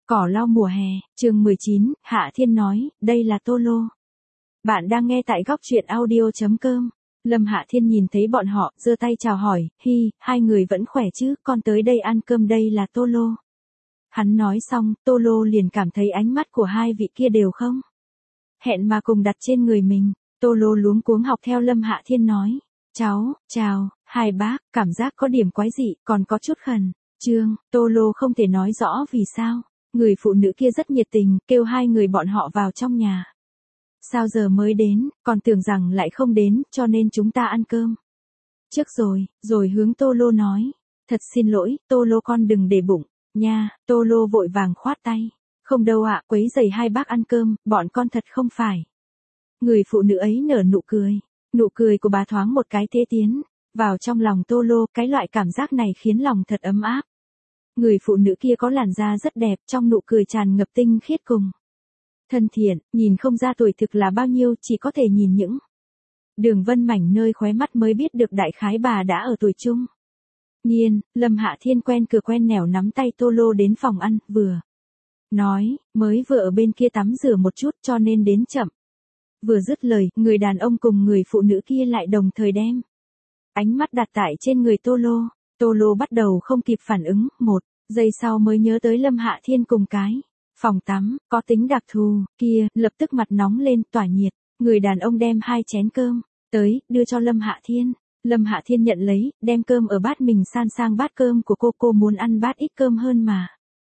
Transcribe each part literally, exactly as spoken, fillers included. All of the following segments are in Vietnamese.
Cỏ lau mùa hè, chương mười chín, Hạ Thiên nói, đây là Tô Lô. Bạn đang nghe tại góc truyện audio chấm com. Lâm Hạ Thiên nhìn thấy bọn họ, giơ tay chào hỏi, hi, hai người vẫn khỏe chứ, con tới đây ăn cơm, đây là Tô Lô. Hắn nói xong, Tô Lô liền cảm thấy ánh mắt của hai vị kia đều không hẹn mà cùng đặt trên người mình. Tô Lô luống cuống học theo Lâm Hạ Thiên nói, cháu, chào, hai bác, cảm giác có điểm quái dị, còn có chút khẩn trương. Tô Lô không thể nói rõ vì sao. Người phụ nữ kia rất nhiệt tình, kêu hai người bọn họ vào trong nhà. Sao giờ mới đến, còn tưởng rằng lại không đến, cho nên chúng ta ăn cơm trước rồi, rồi hướng Tô Lô nói. Thật xin lỗi, Tô Lô con đừng để bụng, nha. Tô Lô vội vàng khoát tay. Không đâu ạ, quấy rầy hai bác ăn cơm, bọn con thật không phải. Người phụ nữ ấy nở nụ cười. Nụ cười của bà thoáng một cái tế tiến vào trong lòng Tô Lô, cái loại cảm giác này khiến lòng thật ấm áp. Người phụ nữ kia có làn da rất đẹp, trong nụ cười tràn ngập tinh khiết cùng thân thiện, nhìn không ra tuổi thực là bao nhiêu, chỉ có thể nhìn những đường vân mảnh nơi khóe mắt mới biết được đại khái bà đã ở tuổi trung niên. Lâm Hạ Thiên quen cửa quen nẻo nắm tay Tô Lô đến phòng ăn, vừa nói, mới vừa ở bên kia tắm rửa một chút cho nên đến chậm. Vừa dứt lời, người đàn ông cùng người phụ nữ kia lại đồng thời đem ánh mắt đặt tại trên người Tô Lô. Tô Lô bắt đầu không kịp phản ứng, một giây sau mới nhớ tới Lâm Hạ Thiên cùng cái phòng tắm có tính đặc thù kia, lập tức mặt nóng lên, tỏa nhiệt. Người đàn ông đem hai chén cơm tới, đưa cho Lâm Hạ Thiên. Lâm Hạ Thiên nhận lấy, đem cơm ở bát mình san sang bát cơm của cô. Cô muốn ăn bát ít cơm hơn mà.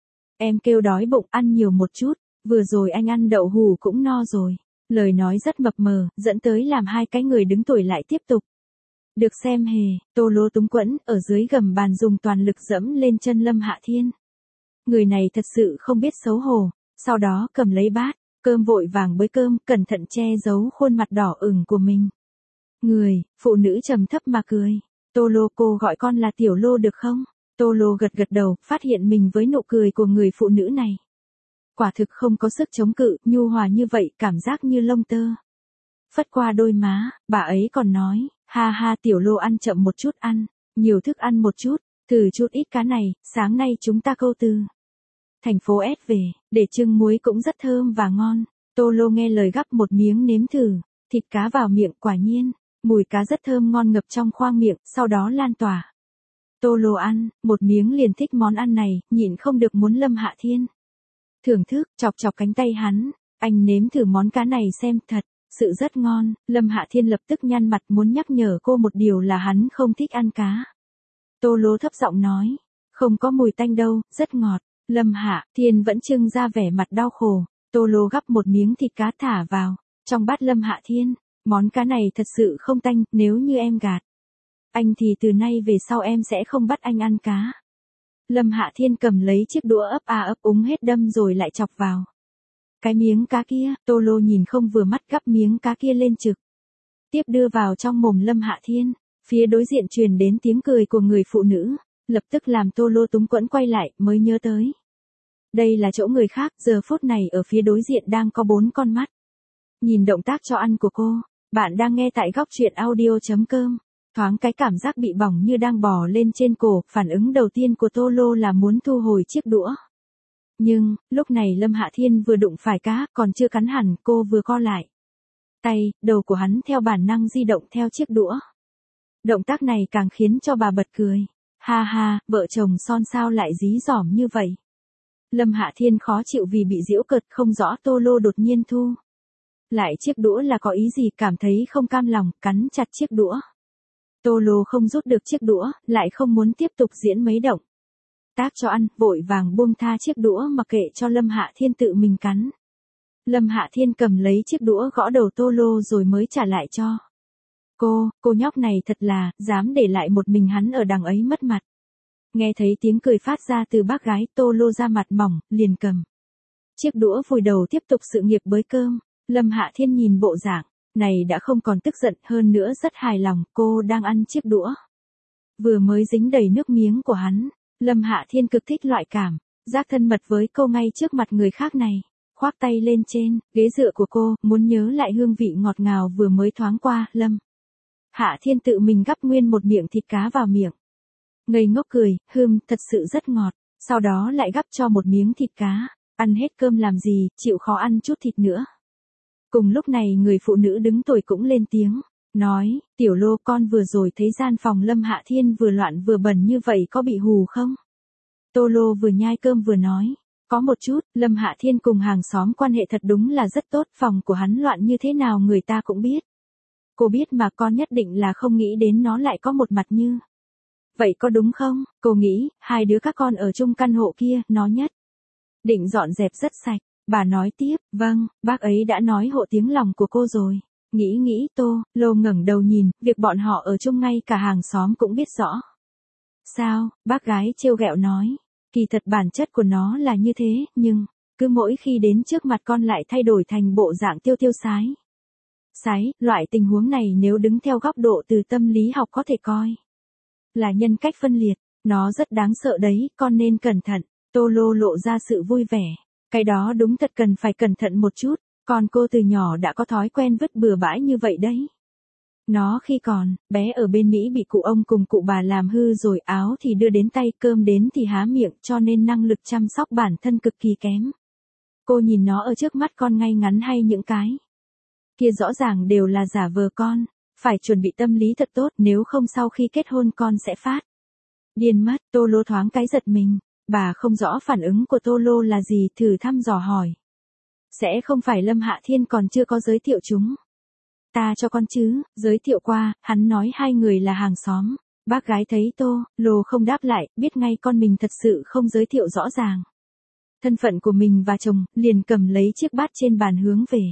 Em kêu đói bụng, ăn nhiều một chút. Vừa rồi anh ăn đậu hù cũng no rồi. Lời nói rất mập mờ, dẫn tới làm hai cái người đứng tuổi lại tiếp tục được xem hề. Tô Lô túng quẫn, ở dưới gầm bàn dùng toàn lực dẫm lên chân Lâm Hạ Thiên. Người này thật sự không biết xấu hổ, sau đó cầm lấy bát cơm vội vàng bới cơm, cẩn thận che giấu khuôn mặt đỏ ửng của mình. Người phụ nữ trầm thấp mà cười. Tô Lô, cô gọi con là Tiểu Lô được không? Tô Lô gật gật đầu, phát hiện mình với nụ cười của người phụ nữ này quả thực không có sức chống cự, nhu hòa như vậy, cảm giác như lông tơ phất qua đôi má. Bà ấy còn nói, ha ha Tiểu Lô ăn chậm một chút, ăn nhiều thức ăn một chút, thử chút ít cá này, sáng nay chúng ta câu từ thành phố S về, để trưng muối cũng rất thơm và ngon. Tô Lô nghe lời gắp một miếng nếm thử, thịt cá vào miệng, quả nhiên, mùi cá rất thơm ngon ngập trong khoang miệng, sau đó lan tỏa. Tô Lô ăn, một miếng liền thích món ăn này, nhịn không được muốn Lâm Hạ Thiên thưởng thức, chọc chọc cánh tay hắn, anh nếm thử món cá này xem, thật sự rất ngon. Lâm Hạ Thiên lập tức nhăn mặt, muốn nhắc nhở cô một điều là hắn không thích ăn cá. Tô Lô thấp giọng nói, không có mùi tanh đâu, rất ngọt. Lâm Hạ Thiên vẫn trưng ra vẻ mặt đau khổ. Tô Lô gắp một miếng thịt cá thả vào trong bát Lâm Hạ Thiên. Món cá này thật sự không tanh, nếu như em gạt anh thì từ nay về sau em sẽ không bắt anh ăn cá. Lâm Hạ Thiên cầm lấy chiếc đũa ấp a ấp úng hết đâm rồi lại chọc vào cái miếng cá kia. Tô Lô nhìn không vừa mắt, gắp miếng cá kia lên trực tiếp đưa vào trong mồm Lâm Hạ Thiên. Phía đối diện truyền đến tiếng cười của người phụ nữ, lập tức làm Tô Lô túng quẫn quay lại, mới nhớ tới đây là chỗ người khác. Giờ phút này ở phía đối diện đang có bốn con mắt nhìn động tác cho ăn của cô. Bạn đang nghe tại góc truyện audio chấm com. Thoáng cái cảm giác bị bỏng như đang bò lên trên cổ, phản ứng đầu tiên của Tô Lô là muốn thu hồi chiếc đũa. Nhưng, lúc này Lâm Hạ Thiên vừa đụng phải cá, còn chưa cắn hẳn, cô vừa co lại tay, đầu của hắn theo bản năng di động theo chiếc đũa. Động tác này càng khiến cho bà bật cười. Ha ha, vợ chồng son sao lại dí dỏm như vậy. Lâm Hạ Thiên khó chịu vì bị giễu cợt, không rõ Tô Lô đột nhiên thu lại chiếc đũa là có ý gì, cảm thấy không cam lòng, cắn chặt chiếc đũa. Tô Lô không rút được chiếc đũa, lại không muốn tiếp tục diễn mấy động tác cho ăn, vội vàng buông tha chiếc đũa mặc kệ cho Lâm Hạ Thiên tự mình cắn. Lâm Hạ Thiên cầm lấy chiếc đũa gõ đầu Tô Lô rồi mới trả lại cho cô. Cô nhóc này thật là, dám để lại một mình hắn ở đằng ấy mất mặt. Nghe thấy tiếng cười phát ra từ bác gái, Tô Lô ra mặt mỏng, liền cầm chiếc đũa vùi đầu tiếp tục sự nghiệp bới cơm. Lâm Hạ Thiên nhìn bộ dạng này đã không còn tức giận, hơn nữa rất hài lòng. Cô đang ăn chiếc đũa vừa mới dính đầy nước miếng của hắn. Lâm Hạ Thiên cực thích loại cảm giác thân mật với cô ngay trước mặt người khác này. Khoác tay lên trên ghế dựa của cô, muốn nhớ lại hương vị ngọt ngào vừa mới thoáng qua. Lâm Hạ Thiên tự mình gắp nguyên một miệng thịt cá vào miệng, ngây ngốc cười, hừm, thật sự rất ngọt. Sau đó lại gắp cho một miếng thịt cá. Ăn hết cơm làm gì, chịu khó ăn chút thịt nữa. Cùng lúc này người phụ nữ đứng tuổi cũng lên tiếng, nói, Tiểu Lô con vừa rồi thấy gian phòng Lâm Hạ Thiên vừa loạn vừa bẩn như vậy có bị hù không? Tô Lô vừa nhai cơm vừa nói, có một chút, Lâm Hạ Thiên cùng hàng xóm quan hệ thật đúng là rất tốt, phòng của hắn loạn như thế nào người ta cũng biết. Cô biết mà con nhất định là không nghĩ đến nó lại có một mặt như. Vậy có đúng không? Cô nghĩ, hai đứa các con ở chung căn hộ kia, nó nhất định dọn dẹp rất sạch. Bà nói tiếp, vâng, bác ấy đã nói hộ tiếng lòng của cô rồi. Nghĩ nghĩ Tô Lô ngẩng đầu nhìn, việc bọn họ ở chung ngay cả hàng xóm cũng biết rõ. Sao, bác gái trêu ghẹo nói, kỳ thật bản chất của nó là như thế, nhưng, cứ mỗi khi đến trước mặt con lại thay đổi thành bộ dạng tiêu tiêu sái. Sái, loại tình huống này nếu đứng theo góc độ từ tâm lý học có thể coi là nhân cách phân liệt, nó rất đáng sợ đấy, con nên cẩn thận. Tô Lô lộ ra sự vui vẻ. Cái đó đúng thật cần phải cẩn thận một chút, còn cô từ nhỏ đã có thói quen vứt bừa bãi như vậy đấy. Nó khi còn bé ở bên Mỹ bị cụ ông cùng cụ bà làm hư rồi, áo thì đưa đến tay, cơm đến thì há miệng, cho nên năng lực chăm sóc bản thân cực kỳ kém. Cô nhìn nó ở trước mắt con ngay ngắn hay những cái kia rõ ràng đều là giả vờ con, phải chuẩn bị tâm lý thật tốt nếu không sau khi kết hôn con sẽ phát điên mất. Tô Lô thoáng cái giật mình. Bà không rõ phản ứng của Tô Lô là gì, thử thăm dò hỏi. Sẽ không phải Lâm Hạ Thiên còn chưa có giới thiệu chúng ta cho con chứ? Giới thiệu qua, hắn nói hai người là hàng xóm. Bác gái thấy Tô Lô không đáp lại, biết ngay con mình thật sự không giới thiệu rõ ràng thân phận của mình và chồng, liền cầm lấy chiếc bát trên bàn hướng về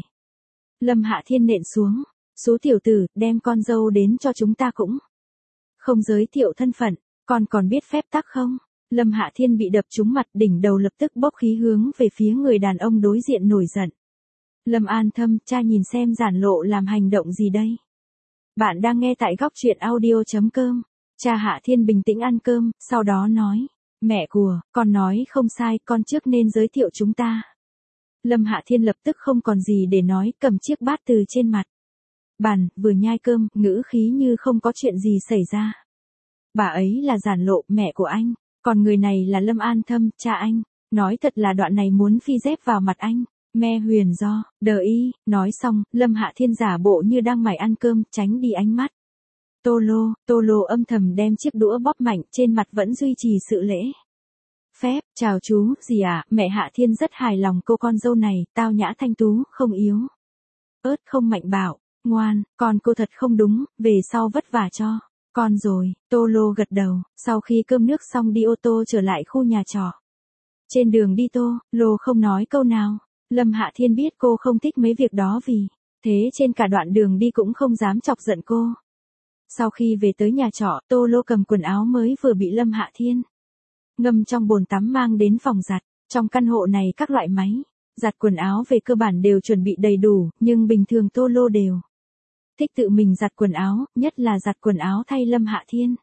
Lâm Hạ Thiên nện xuống. Số tiểu tử, đem con dâu đến cho chúng ta cũng không giới thiệu thân phận, con còn biết phép tắc không? Lâm Hạ Thiên bị đập trúng mặt, đỉnh đầu lập tức bốc khí hướng về phía người đàn ông đối diện nổi giận. Lâm An Thâm, cha nhìn xem giản lộ làm hành động gì đây? Bạn đang nghe tại góc truyện audio.com. Cha Hạ Thiên bình tĩnh ăn cơm, sau đó nói. Mẹ của, con nói không sai, con trước nên giới thiệu chúng ta. Lâm Hạ Thiên lập tức không còn gì để nói, cầm chiếc bát từ trên mặt bàn, vừa nhai cơm, ngữ khí như không có chuyện gì xảy ra. Bà ấy là giản lộ, mẹ của anh. Còn người này là Lâm An Thâm, cha anh. Nói thật là đoạn này muốn phi dép vào mặt anh. Me huyền do, đờ y. Nói xong, Lâm Hạ Thiên giả bộ như đang mải ăn cơm, tránh đi ánh mắt. Tô Lô, Tô Lô âm thầm đem chiếc đũa bóp mạnh, trên mặt vẫn duy trì sự lễ phép. Chào chú, gì à, mẹ Hạ Thiên rất hài lòng cô con dâu này, tao nhã thanh tú, không yếu ớt, không mạnh bạo, ngoan, còn cô thật không đúng, về sau vất vả cho con rồi. Tô Lô gật đầu, sau khi cơm nước xong đi ô tô trở lại khu nhà trọ. Trên đường đi Tô Lô không nói câu nào. Lâm Hạ Thiên biết cô không thích mấy việc đó, vì thế trên cả đoạn đường đi cũng không dám chọc giận cô. Sau khi về tới nhà trọ, Tô Lô cầm quần áo mới vừa bị Lâm Hạ Thiên ngâm trong bồn tắm mang đến phòng giặt. Trong căn hộ này các loại máy giặt quần áo về cơ bản đều chuẩn bị đầy đủ, nhưng bình thường Tô Lô đều thích tự mình giặt quần áo, nhất là giặt quần áo thay Lâm Hạ Thiên.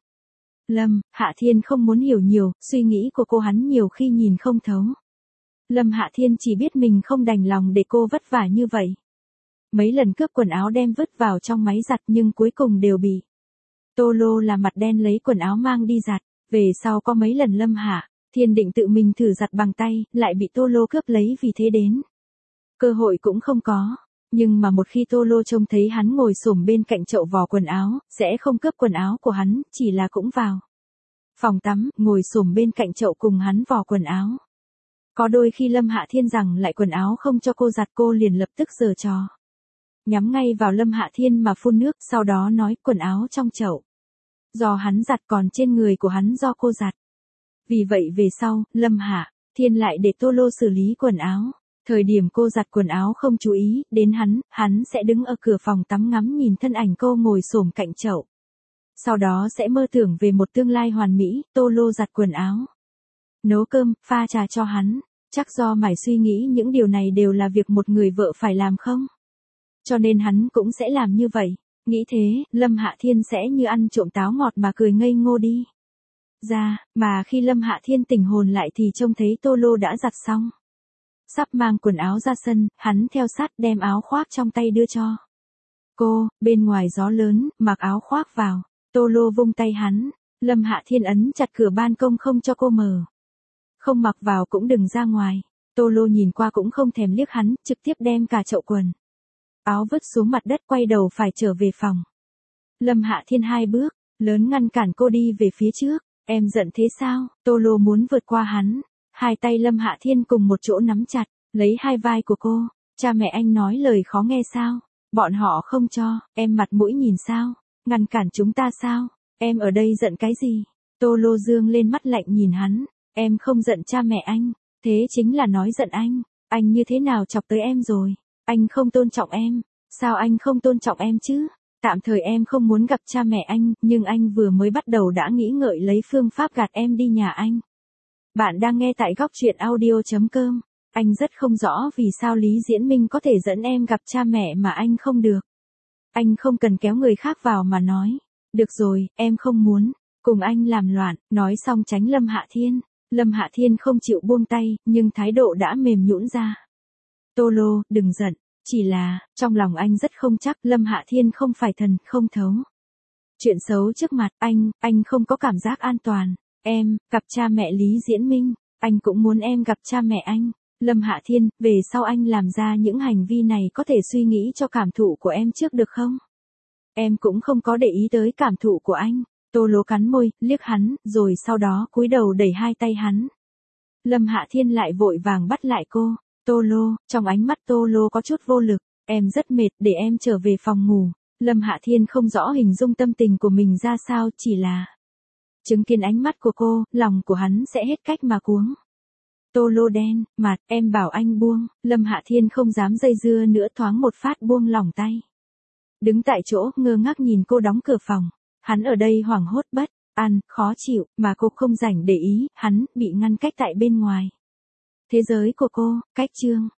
Lâm Hạ Thiên không muốn hiểu nhiều, suy nghĩ của cô hắn nhiều khi nhìn không thấu. Lâm Hạ Thiên chỉ biết mình không đành lòng để cô vất vả như vậy. Mấy lần cướp quần áo đem vứt vào trong máy giặt nhưng cuối cùng đều bị Tô Lô là mặt đen lấy quần áo mang đi giặt. Về sau có mấy lần Lâm Hạ Thiên định tự mình thử giặt bằng tay, lại bị Tô Lô cướp lấy, vì thế đến cơ hội cũng không có. Nhưng mà một khi Tô Lô trông thấy hắn ngồi xổm bên cạnh chậu vò quần áo, sẽ không cướp quần áo của hắn, chỉ là cũng vào phòng tắm, ngồi xổm bên cạnh chậu cùng hắn vò quần áo. Có đôi khi Lâm Hạ Thiên rằng lại quần áo không cho cô giặt, cô liền lập tức giở trò, nhắm ngay vào Lâm Hạ Thiên mà phun nước, sau đó nói quần áo trong chậu do hắn giặt, còn trên người của hắn do cô giặt. Vì vậy về sau, Lâm Hạ Thiên lại để Tô Lô xử lý quần áo. Thời điểm cô giặt quần áo không chú ý đến hắn, hắn sẽ đứng ở cửa phòng tắm ngắm nhìn thân ảnh cô ngồi xổm cạnh chậu. Sau đó sẽ mơ tưởng về một tương lai hoàn mỹ. Tô Lô giặt quần áo, nấu cơm, pha trà cho hắn. Chắc do mải suy nghĩ những điều này đều là việc một người vợ phải làm không? Cho nên hắn cũng sẽ làm như vậy. Nghĩ thế, Lâm Hạ Thiên sẽ như ăn trộm táo ngọt mà cười ngây ngô đi ra, mà khi Lâm Hạ Thiên tỉnh hồn lại thì trông thấy Tô Lô đã giặt xong. Sắp mang quần áo ra sân, hắn theo sát đem áo khoác trong tay đưa cho cô. Bên ngoài gió lớn, mặc áo khoác vào. Tô Lô vung tay hắn. Lâm Hạ Thiên ấn chặt cửa ban công không cho cô mở. Không mặc vào cũng đừng ra ngoài. Tô Lô nhìn qua cũng không thèm liếc hắn, trực tiếp đem cả chậu quần áo vứt xuống mặt đất, quay đầu phải trở về phòng. Lâm Hạ Thiên hai bước, lớn ngăn cản cô đi về phía trước. Em giận thế sao? Tô Lô muốn vượt qua hắn. Hai tay Lâm Hạ Thiên cùng một chỗ nắm chặt, lấy hai vai của cô. Cha mẹ anh nói lời khó nghe sao? Bọn họ không cho, em mặt mũi nhìn sao? Ngăn cản chúng ta sao? Em ở đây giận cái gì? Tô Lô dương lên mắt lạnh nhìn hắn. Em không giận cha mẹ anh, thế chính là nói giận anh. Anh như thế nào chọc tới em rồi? Anh không tôn trọng em. Sao anh không tôn trọng em chứ? Tạm thời em không muốn gặp cha mẹ anh, nhưng anh vừa mới bắt đầu đã nghĩ ngợi lấy phương pháp gạt em đi nhà anh. Bạn đang nghe tại góc truyện audio chấm com. Anh rất không rõ vì sao Lý Diễn Minh có thể dẫn em gặp cha mẹ mà anh không được. Anh không cần kéo người khác vào mà nói. Được rồi, em không muốn cùng anh làm loạn. Nói xong tránh Lâm Hạ Thiên. Lâm Hạ Thiên không chịu buông tay, nhưng thái độ đã mềm nhũn ra. Tô Lô, đừng giận. Chỉ là, trong lòng anh rất không chắc Lâm Hạ Thiên không phải thần, không thấu. Chuyện xấu trước mặt anh, anh không có cảm giác an toàn. Em, gặp cha mẹ Lý Diễn Minh, anh cũng muốn em gặp cha mẹ anh. Lâm Hạ Thiên, về sau anh làm ra những hành vi này có thể suy nghĩ cho cảm thụ của em trước được không? Em cũng không có để ý tới cảm thụ của anh. Tô Lô cắn môi, liếc hắn, rồi sau đó cúi đầu đẩy hai tay hắn. Lâm Hạ Thiên lại vội vàng bắt lại cô. Tô Lô, trong ánh mắt Tô Lô có chút vô lực. Em rất mệt, để em trở về phòng ngủ. Lâm Hạ Thiên không rõ hình dung tâm tình của mình ra sao, chỉ là chứng kiến ánh mắt của cô, lòng của hắn sẽ hết cách mà cuống. Tô Lô đen mặt, em bảo anh buông. Lâm Hạ Thiên không dám dây dưa nữa, thoáng một phát buông lỏng tay. Đứng tại chỗ, ngơ ngác nhìn cô đóng cửa phòng. Hắn ở đây hoảng hốt bất an, khó chịu, mà cô không rảnh để ý, hắn bị ngăn cách tại bên ngoài. Thế giới của cô, cách chương.